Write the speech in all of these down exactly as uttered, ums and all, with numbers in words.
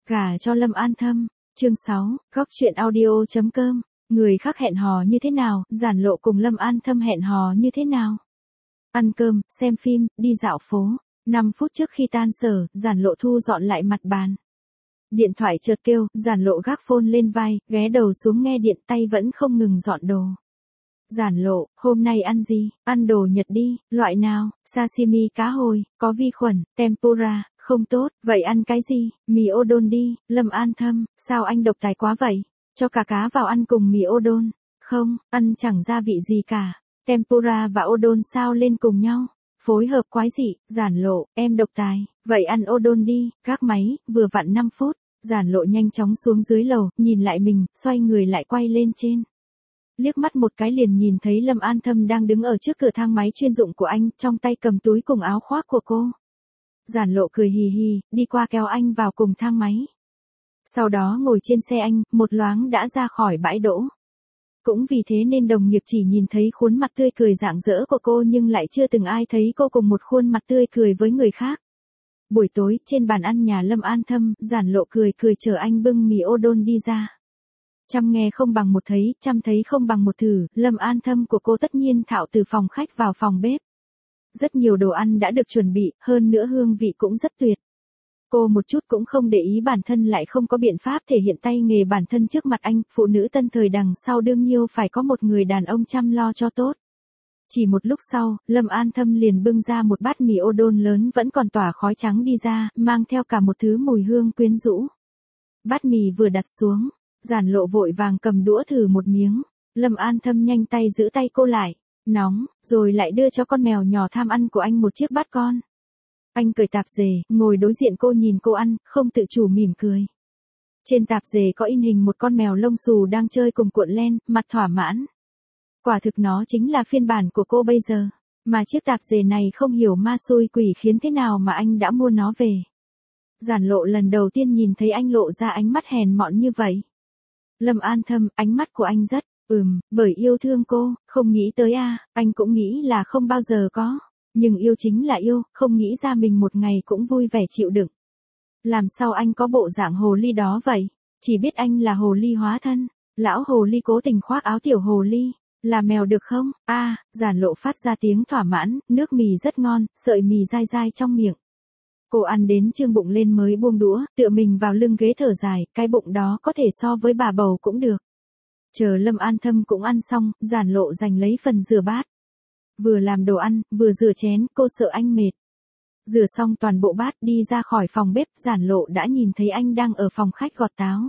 Gả cho Lâm An Thâm, chương sáu, góc truyện audio.com, người khác hẹn hò như thế nào, Giản Lộ cùng Lâm An Thâm hẹn hò như thế nào. Ăn cơm, xem phim, đi dạo phố, năm phút trước khi tan sở, Giản Lộ thu dọn lại mặt bàn. Điện thoại chợt kêu, Giản Lộ gác phone lên vai, ghé đầu xuống nghe điện, tay vẫn không ngừng dọn đồ. Giản Lộ, hôm nay ăn gì? Ăn đồ Nhật đi, loại nào? Sashimi cá hồi, có vi khuẩn, tempura, không tốt, vậy ăn cái gì? Mì udon đi. Lâm An Thâm, sao anh độc tài quá vậy? Cho cả cá vào ăn cùng mì udon. Không, ăn chẳng gia vị gì cả. Tempura và udon sao lên cùng nhau? Phối hợp quái dị. Giản Lộ, em độc tài, vậy ăn udon đi. Gác máy, vừa vặn năm phút. Giản Lộ nhanh chóng xuống dưới lầu, nhìn lại mình, xoay người lại quay lên trên. Liếc mắt một cái liền nhìn thấy Lâm An Thâm đang đứng ở trước cửa thang máy chuyên dụng của anh, trong tay cầm túi cùng áo khoác của cô. Giản Lộ cười hì hì, đi qua kéo anh vào cùng thang máy. Sau đó ngồi trên xe anh, một loáng đã ra khỏi bãi đỗ. Cũng vì thế nên đồng nghiệp chỉ nhìn thấy khuôn mặt tươi cười rạng rỡ của cô nhưng lại chưa từng ai thấy cô cùng một khuôn mặt tươi cười với người khác. Buổi tối, trên bàn ăn nhà Lâm An Thâm, Giản Lộ cười cười chờ anh bưng mì udon đi ra. Trăm nghe không bằng một thấy, trăm thấy không bằng một thử, Lâm An Thâm của cô tất nhiên thạo từ phòng khách vào phòng bếp. Rất nhiều đồ ăn đã được chuẩn bị, hơn nữa hương vị cũng rất tuyệt. Cô một chút cũng không để ý bản thân lại không có biện pháp thể hiện tay nghề bản thân trước mặt anh, phụ nữ tân thời đằng sau đương nhiêu phải có một người đàn ông chăm lo cho tốt. Chỉ một lúc sau, Lâm An Thâm liền bưng ra một bát mì udon lớn vẫn còn tỏa khói trắng đi ra, mang theo cả một thứ mùi hương quyến rũ. Bát mì vừa đặt xuống, Giản Lộ vội vàng cầm đũa thử một miếng, Lâm An Thâm nhanh tay giữ tay cô lại, nóng, rồi lại đưa cho con mèo nhỏ tham ăn của anh một chiếc bát con. Anh cởi tạp dề, ngồi đối diện cô nhìn cô ăn, không tự chủ mỉm cười. Trên tạp dề có in hình một con mèo lông xù đang chơi cùng cuộn len, mặt thỏa mãn. Quả thực nó chính là phiên bản của cô bây giờ, mà chiếc tạp dề này không hiểu ma xui quỷ khiến thế nào mà anh đã mua nó về. Giản Lộ lần đầu tiên nhìn thấy anh lộ ra ánh mắt hèn mọn như vậy. Lâm An Thâm, ánh mắt của anh rất, ừm, bởi yêu thương cô, không nghĩ tới a, à, anh cũng nghĩ là không bao giờ có. Nhưng yêu chính là yêu, không nghĩ ra mình một ngày cũng vui vẻ chịu đựng. Làm sao anh có bộ dạng hồ ly đó vậy? Chỉ biết anh là hồ ly hóa thân. Lão hồ ly cố tình khoác áo tiểu hồ ly. Là mèo được không? A, à, Giản Lộ phát ra tiếng thỏa mãn, nước mì rất ngon, sợi mì dai dai trong miệng. Cô ăn đến trương bụng lên mới buông đũa, tựa mình vào lưng ghế thở dài, cái bụng đó có thể so với bà bầu cũng được. Chờ Lâm An Thâm cũng ăn xong, Giản Lộ giành lấy phần rửa bát. Vừa làm đồ ăn, vừa rửa chén, cô sợ anh mệt. Rửa xong toàn bộ bát đi ra khỏi phòng bếp, Giản Lộ đã nhìn thấy anh đang ở phòng khách gọt táo.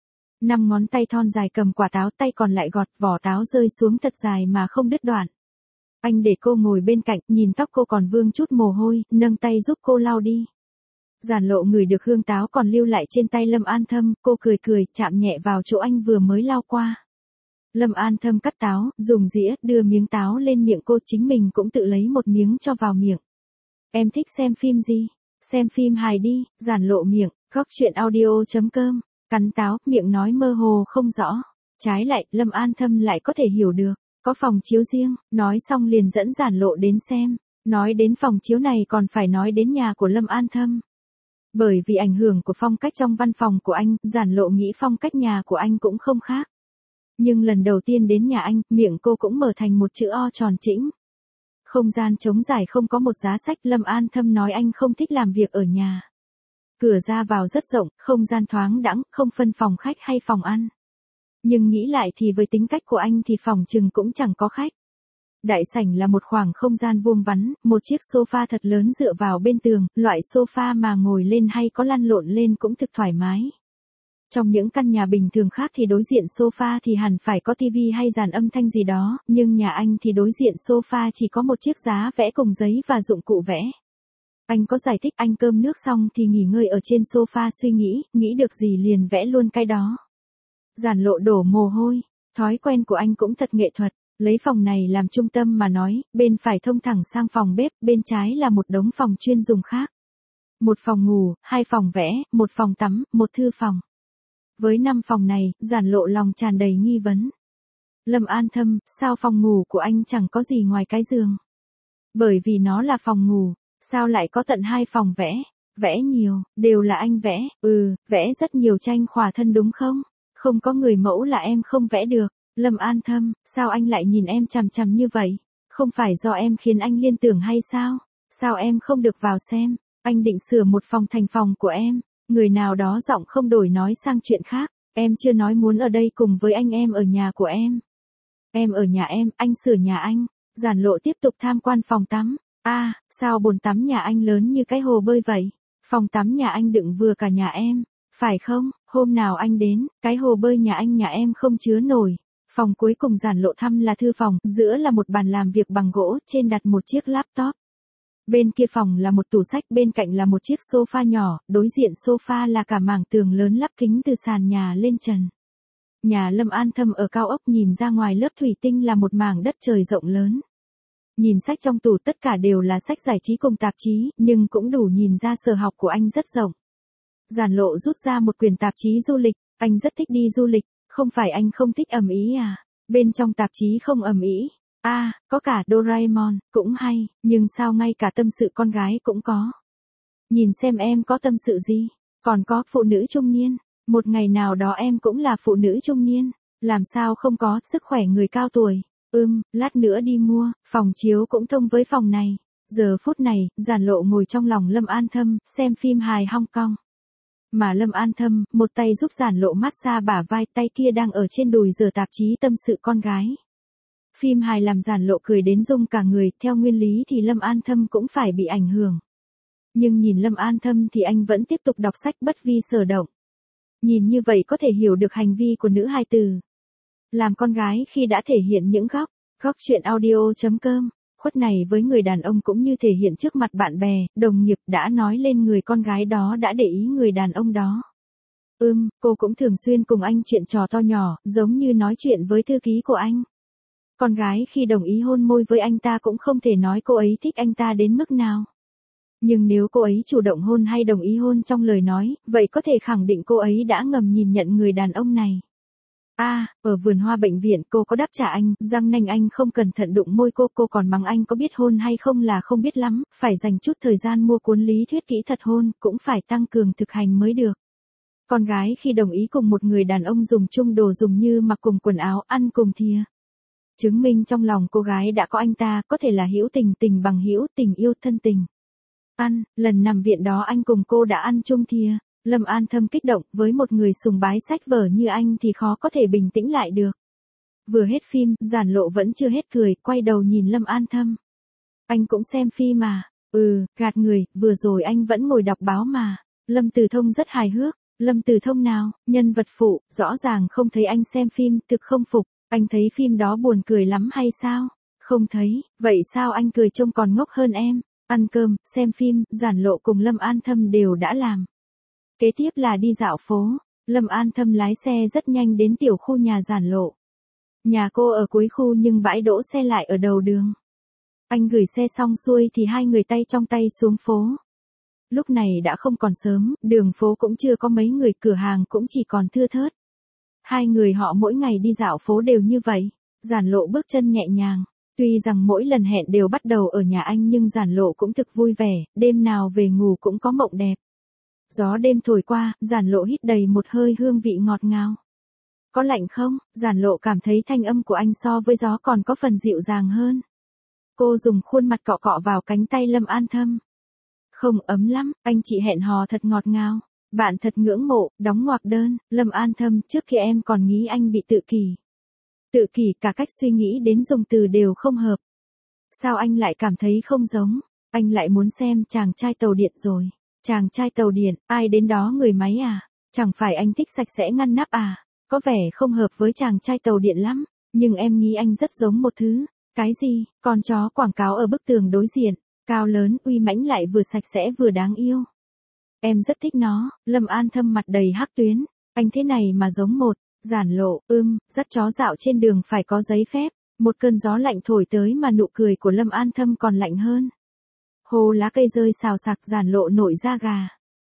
Năm ngón tay thon dài cầm quả táo, tay còn lại gọt, vỏ táo rơi xuống thật dài mà không đứt đoạn. Anh để cô ngồi bên cạnh, nhìn tóc cô còn vương chút mồ hôi, nâng tay giúp cô lau đi. Giản Lộ ngửi được hương táo còn lưu lại trên tay Lâm An Thâm, cô cười cười, chạm nhẹ vào chỗ anh vừa mới lau qua. Lâm An Thâm cắt táo, dùng dĩa, đưa miếng táo lên miệng cô, chính mình cũng tự lấy một miếng cho vào miệng. Em thích xem phim gì? Xem phim hài đi. Giản Lộ miệng, góc truyện audio.com, cắn táo, miệng nói mơ hồ không rõ. Trái lại, Lâm An Thâm lại có thể hiểu được, có phòng chiếu riêng, nói xong liền dẫn Giản Lộ đến xem. Nói đến phòng chiếu này còn phải nói đến nhà của Lâm An Thâm. Bởi vì ảnh hưởng của phong cách trong văn phòng của anh, Giản Lộ nghĩ phong cách nhà của anh cũng không khác. Nhưng lần đầu tiên đến nhà anh, miệng cô cũng mở thành một chữ O tròn chỉnh. Không gian trống trải không có một giá sách, Lâm An Thâm nói anh không thích làm việc ở nhà. Cửa ra vào rất rộng, không gian thoáng đãng, không phân phòng khách hay phòng ăn. Nhưng nghĩ lại thì với tính cách của anh thì phòng chừng cũng chẳng có khách. Đại sảnh là một khoảng không gian vuông vắn, một chiếc sofa thật lớn dựa vào bên tường, loại sofa mà ngồi lên hay có lăn lộn lên cũng thực thoải mái. Trong những căn nhà bình thường khác thì đối diện sofa thì hẳn phải có tivi hay dàn âm thanh gì đó, nhưng nhà anh thì đối diện sofa chỉ có một chiếc giá vẽ cùng giấy và dụng cụ vẽ. Anh có giải thích, anh cơm nước xong thì nghỉ ngơi ở trên sofa suy nghĩ, nghĩ được gì liền vẽ luôn cái đó. Giản Lộ đổ mồ hôi, thói quen của anh cũng thật nghệ thuật, lấy phòng này làm trung tâm mà nói, bên phải thông thẳng sang phòng bếp, bên trái là một đống phòng chuyên dùng khác. Một phòng ngủ, hai phòng vẽ, một phòng tắm, một thư phòng. Với năm phòng này, Giản Lộ lòng tràn đầy nghi vấn. Lâm An Thâm, sao phòng ngủ của anh chẳng có gì ngoài cái giường? Bởi vì nó là phòng ngủ, sao lại có tận hai phòng vẽ? Vẽ nhiều, đều là anh vẽ, ừ, vẽ rất nhiều tranh khỏa thân đúng không? Không có người mẫu là em không vẽ được. Lâm An Thâm, sao anh lại nhìn em chằm chằm như vậy? Không phải do em khiến anh liên tưởng hay sao? Sao em không được vào xem? Anh định sửa một phòng thành phòng của em. Người nào đó giọng không đổi nói sang chuyện khác. Em chưa nói muốn ở đây cùng với anh, em ở nhà của em. Em ở nhà em, anh sửa nhà anh. Giản Lộ tiếp tục tham quan phòng tắm. A, à, sao bồn tắm nhà anh lớn như cái hồ bơi vậy? Phòng tắm nhà anh đựng vừa cả nhà em. Phải không? Hôm nào anh đến, cái hồ bơi nhà anh nhà em không chứa nổi. Phòng cuối cùng Giản Lộ thăm là thư phòng, giữa là một bàn làm việc bằng gỗ, trên đặt một chiếc laptop. Bên kia phòng là một tủ sách, bên cạnh là một chiếc sofa nhỏ, đối diện sofa là cả mảng tường lớn lắp kính từ sàn nhà lên trần. Nhà Lâm An Thâm ở cao ốc, nhìn ra ngoài lớp thủy tinh là một mảng đất trời rộng lớn. Nhìn sách trong tủ tất cả đều là sách giải trí cùng tạp chí, nhưng cũng đủ nhìn ra sở học của anh rất rộng. Giản Lộ rút ra một quyển tạp chí du lịch, anh rất thích đi du lịch, không phải anh không thích ầm ĩ à, bên trong tạp chí không ầm ĩ. A, à, có cả Doraemon, cũng hay, nhưng sao ngay cả tâm sự con gái cũng có. Nhìn xem em có tâm sự gì, còn có phụ nữ trung niên, một ngày nào đó em cũng là phụ nữ trung niên, làm sao không có, sức khỏe người cao tuổi. Ừm, lát nữa đi mua, phòng chiếu cũng thông với phòng này. Giờ phút này, Giản Lộ ngồi trong lòng Lâm An Thâm, xem phim hài Hong Kong. Mà Lâm An Thâm, một tay giúp Giản Lộ massage bả vai, tay kia đang ở trên đùi giở tạp chí tâm sự con gái. Phim hài làm Giản Lộ cười đến rung cả người, theo nguyên lý thì Lâm An Thâm cũng phải bị ảnh hưởng. Nhưng nhìn Lâm An Thâm thì anh vẫn tiếp tục đọc sách bất vi sở động. Nhìn như vậy có thể hiểu được hành vi của nữ hài tử. Làm con gái khi đã thể hiện những góc, góc truyện audio.com, khuất này với người đàn ông cũng như thể hiện trước mặt bạn bè, đồng nghiệp đã nói lên người con gái đó đã để ý người đàn ông đó. Ừm, cô cũng thường xuyên cùng anh chuyện trò to nhỏ, giống như nói chuyện với thư ký của anh. Con gái khi đồng ý hôn môi với anh ta cũng không thể nói cô ấy thích anh ta đến mức nào. Nhưng nếu cô ấy chủ động hôn hay đồng ý hôn trong lời nói, vậy có thể khẳng định cô ấy đã ngầm nhìn nhận người đàn ông này. A, à, ở vườn hoa bệnh viện cô có đáp trả anh, răng nanh anh không cẩn thận đụng môi cô, cô còn mắng anh có biết hôn hay không là không biết lắm, phải dành chút thời gian mua cuốn lý thuyết kỹ thuật hôn, cũng phải tăng cường thực hành mới được. Con gái khi đồng ý cùng một người đàn ông dùng chung đồ dùng như mặc cùng quần áo, ăn cùng thìa. Chứng minh trong lòng cô gái đã có anh ta, có thể là hữu tình, tình bằng hữu, tình yêu thân tình. Ăn, lần nằm viện đó anh cùng cô đã ăn chung thìa. Lâm An Thâm kích động, với một người sùng bái sách vở như anh thì khó có thể bình tĩnh lại được. Vừa hết phim, Giản Lộ vẫn chưa hết cười, quay đầu nhìn Lâm An Thâm. Anh cũng xem phim mà. Ừ, gạt người, vừa rồi anh vẫn ngồi đọc báo mà. Lâm Từ Thông rất hài hước. Lâm Từ Thông nào, nhân vật phụ, rõ ràng không thấy anh xem phim, thực không phục. Anh thấy phim đó buồn cười lắm hay sao? Không thấy, vậy sao anh cười trông còn ngốc hơn em? Ăn cơm, xem phim, Giản Lộ cùng Lâm An Thâm đều đã làm. Kế tiếp là đi dạo phố. Lâm An Thâm lái xe rất nhanh đến tiểu khu nhà Giản Lộ. Nhà cô ở cuối khu nhưng bãi đỗ xe lại ở đầu đường. Anh gửi xe xong xuôi thì hai người tay trong tay xuống phố. Lúc này đã không còn sớm, đường phố cũng chưa có mấy người, cửa hàng cũng chỉ còn thưa thớt. Hai người họ mỗi ngày đi dạo phố đều như vậy. Giản Lộ bước chân nhẹ nhàng. Tuy rằng mỗi lần hẹn đều bắt đầu ở nhà anh nhưng Giản Lộ cũng thực vui vẻ, đêm nào về ngủ cũng có mộng đẹp. Gió đêm thổi qua, Giản Lộ hít đầy một hơi hương vị ngọt ngào. Có lạnh không? Giản Lộ cảm thấy thanh âm của anh so với gió còn có phần dịu dàng hơn. Cô dùng khuôn mặt cọ cọ vào cánh tay Lâm An Thâm. Không ấm lắm, anh chị hẹn hò thật ngọt ngào. Bạn thật ngưỡng mộ, đóng ngoặc đơn, Lâm An Thâm, trước kia em còn nghĩ anh bị tự kỷ. Tự kỷ, cả cách suy nghĩ đến dùng từ đều không hợp. Sao anh lại cảm thấy không giống? Anh lại muốn xem chàng trai tàu điện rồi. Chàng trai tàu điện, ai đến đó người máy à? Chẳng phải anh thích sạch sẽ ngăn nắp à? Có vẻ không hợp với chàng trai tàu điện lắm, nhưng em nghĩ anh rất giống một thứ. Cái gì? Con chó quảng cáo ở bức tường đối diện, cao lớn, uy mãnh lại vừa sạch sẽ vừa đáng yêu. Em rất thích nó. Lâm An Thâm mặt đầy hắc tuyến. Anh thế này mà giống một. Giản Lộ, ưm, dắt chó dạo trên đường phải có giấy phép. Một cơn gió lạnh thổi tới mà nụ cười của Lâm An Thâm còn lạnh hơn. Hồ lá cây rơi xào xạc, Giản Lộ nổi da gà.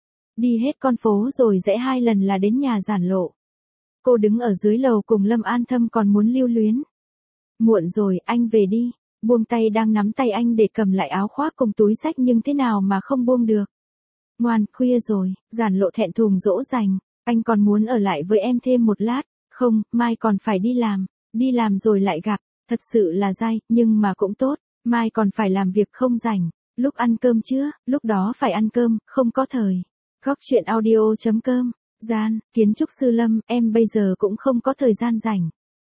Đi hết con phố rồi rẽ hai lần là đến nhà Giản Lộ. Cô đứng ở dưới lầu cùng Lâm An Thâm còn muốn lưu luyến. Muộn rồi, anh về đi. Buông tay đang nắm tay anh để cầm lại áo khoác cùng túi xách nhưng thế nào mà không buông được. Ngoan, khuya rồi, Giản Lộ thẹn thùng dỗ dành, anh còn muốn ở lại với em thêm một lát, không, mai còn phải đi làm, đi làm rồi lại gặp, thật sự là dai, nhưng mà cũng tốt, mai còn phải làm việc không rảnh, lúc ăn cơm chưa, lúc đó phải ăn cơm, không có thời. Góc chuyện audio chấm com, Gian, kiến trúc sư Lâm, em bây giờ cũng không có thời gian rảnh.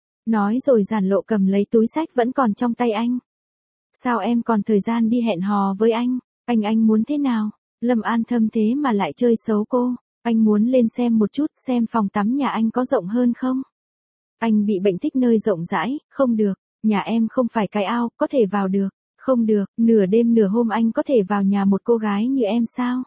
Nói rồi Giản Lộ cầm lấy túi xách vẫn còn trong tay anh. Sao em còn thời gian đi hẹn hò với anh, anh anh muốn thế nào? Lâm An Thâm thế mà lại chơi xấu cô, anh muốn lên xem một chút xem phòng tắm nhà anh có rộng hơn không? Anh bị bệnh thích nơi rộng rãi, không được, nhà em không phải cái ao, có thể vào được, không được, nửa đêm nửa hôm anh có thể vào nhà một cô gái như em sao?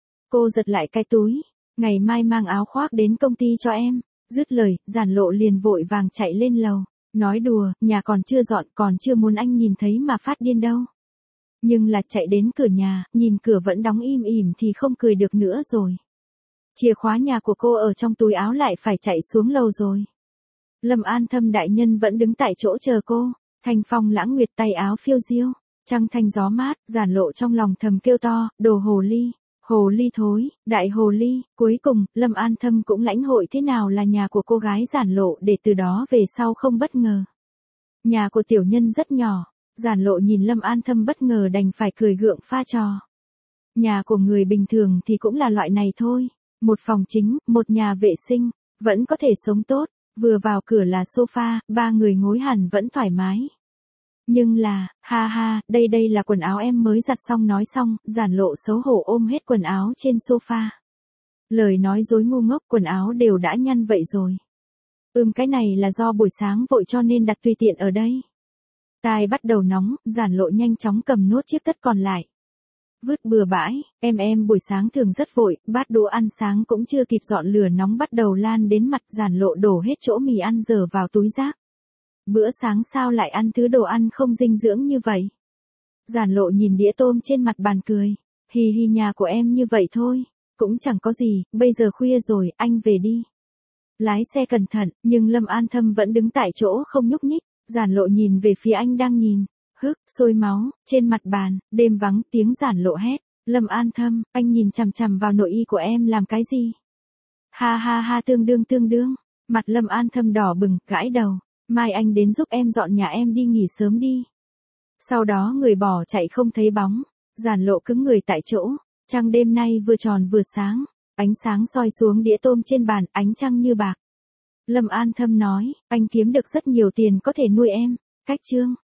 Cô giật lại cái túi, ngày mai mang áo khoác đến công ty cho em, dứt lời, Giản Lộ liền vội vàng chạy lên lầu, nói đùa, nhà còn chưa dọn còn chưa muốn anh nhìn thấy mà phát điên đâu. Nhưng là chạy đến cửa nhà, nhìn cửa vẫn đóng im ỉm thì không cười được nữa rồi. Chìa khóa nhà của cô ở trong túi áo lại phải chạy xuống lầu rồi. Lâm An Thâm đại nhân vẫn đứng tại chỗ chờ cô, thanh phong lãng nguyệt tay áo phiêu diêu, trăng thanh gió mát, Giản Lộ trong lòng thầm kêu to, đồ hồ ly, hồ ly thối, đại hồ ly, cuối cùng, Lâm An Thâm cũng lãnh hội thế nào là nhà của cô gái Giản Lộ để từ đó về sau không bất ngờ. Nhà của tiểu nhân rất nhỏ, Giản Lộ nhìn Lâm An Thâm bất ngờ đành phải cười gượng pha trò. Nhà của người bình thường thì cũng là loại này thôi, một phòng chính, một nhà vệ sinh, vẫn có thể sống tốt, vừa vào cửa là sofa, ba người ngồi hẳn vẫn thoải mái. Nhưng là, ha ha, đây đây là quần áo em mới giặt xong nói xong, Giản Lộ xấu hổ ôm hết quần áo trên sofa. Lời nói dối ngu ngốc, quần áo đều đã nhăn vậy rồi. Ừm cái này là do buổi sáng vội cho nên đặt tùy tiện ở đây. Tai bắt đầu nóng, Giản Lộ nhanh chóng cầm nốt chiếc tất còn lại. Vứt bừa bãi, em em buổi sáng thường rất vội, bát đũa ăn sáng cũng chưa kịp dọn lửa nóng bắt đầu lan đến mặt, Giản Lộ đổ hết chỗ mì ăn dở vào túi rác. Bữa sáng sao lại ăn thứ đồ ăn không dinh dưỡng như vậy? Giản Lộ nhìn đĩa tôm trên mặt bàn cười, hì hì nhà của em như vậy thôi, cũng chẳng có gì, bây giờ khuya rồi, anh về đi. Lái xe cẩn thận, nhưng Lâm An Thâm vẫn đứng tại chỗ không nhúc nhích, Giản Lộ nhìn về phía anh đang nhìn, hức, sôi máu, trên mặt bàn, đêm vắng tiếng Giản Lộ hét, Lâm An Thâm, anh nhìn chằm chằm vào nội y của em làm cái gì? Ha ha ha tương đương tương đương, mặt Lâm An Thâm đỏ bừng, gãi đầu, mai anh đến giúp em dọn nhà em đi nghỉ sớm đi. Sau đó người bỏ chạy không thấy bóng, Giản Lộ cứng người tại chỗ, trăng đêm nay vừa tròn vừa sáng, ánh sáng soi xuống đĩa tôm trên bàn, ánh trăng như bạc. Lâm An Thâm nói, anh kiếm được rất nhiều tiền có thể nuôi em, cách chương.